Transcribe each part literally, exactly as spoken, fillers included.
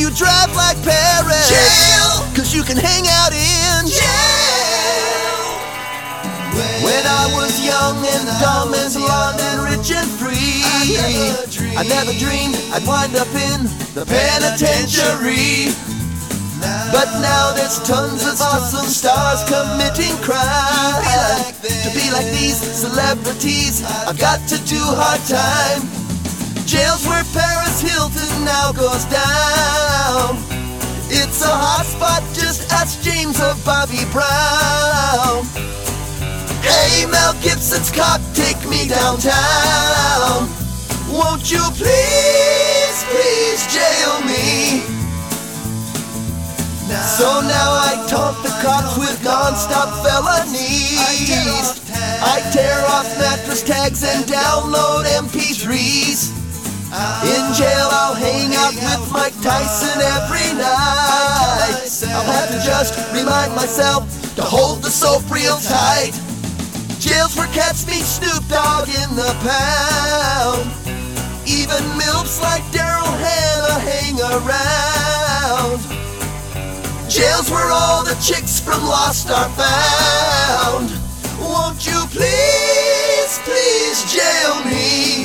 you drive like Paris. Jail! Cause you can hang out in Jail! When I was young and dumb and blonde and rich and free, I never dreamed I'd wind up in the penitentiary. But now there's tons of awesome stars committing crime. To be like these celebrities, I've got to do hard time. Jail's where Paris Hilton now goes down. It's a hot spot, just ask James or Bobby Brown. Hey, Mel Gibson's cock, take me downtown. Won't you please, please jail me? So now I taunt the cops with non-stop felonies. I tear off mattress tags and download M P threes. In jail I'll hang out with Mike Tyson every night. I'll have to just remind myself to hold the soap real tight. Jail's where cats meet Snoop Dogg in the pound. Even milfs like Daryl Hannah hang around. Jail's where all the chicks from Lost are found. Won't you please, please jail me?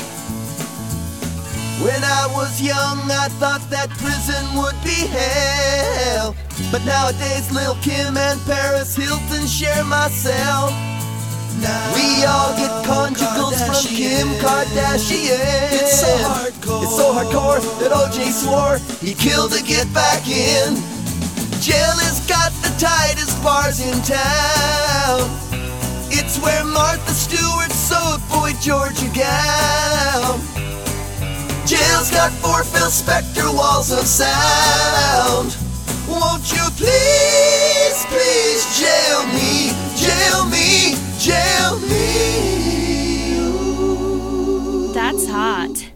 When I was young, I thought that prison would be hell. But nowadays, Lil' Kim and Paris Hilton share my cell. We all get conjugals from Kim Kardashian. It's so hardcore. It's so hardcore that O J swore he'd kill to get back in. Jail has got the tightest bars in town. It's where Martha Stewart sewed Boy George a gown. Jail's got four Phil Spector walls of sound. Won't you please, please jail me, jail me, jail me. That's hot.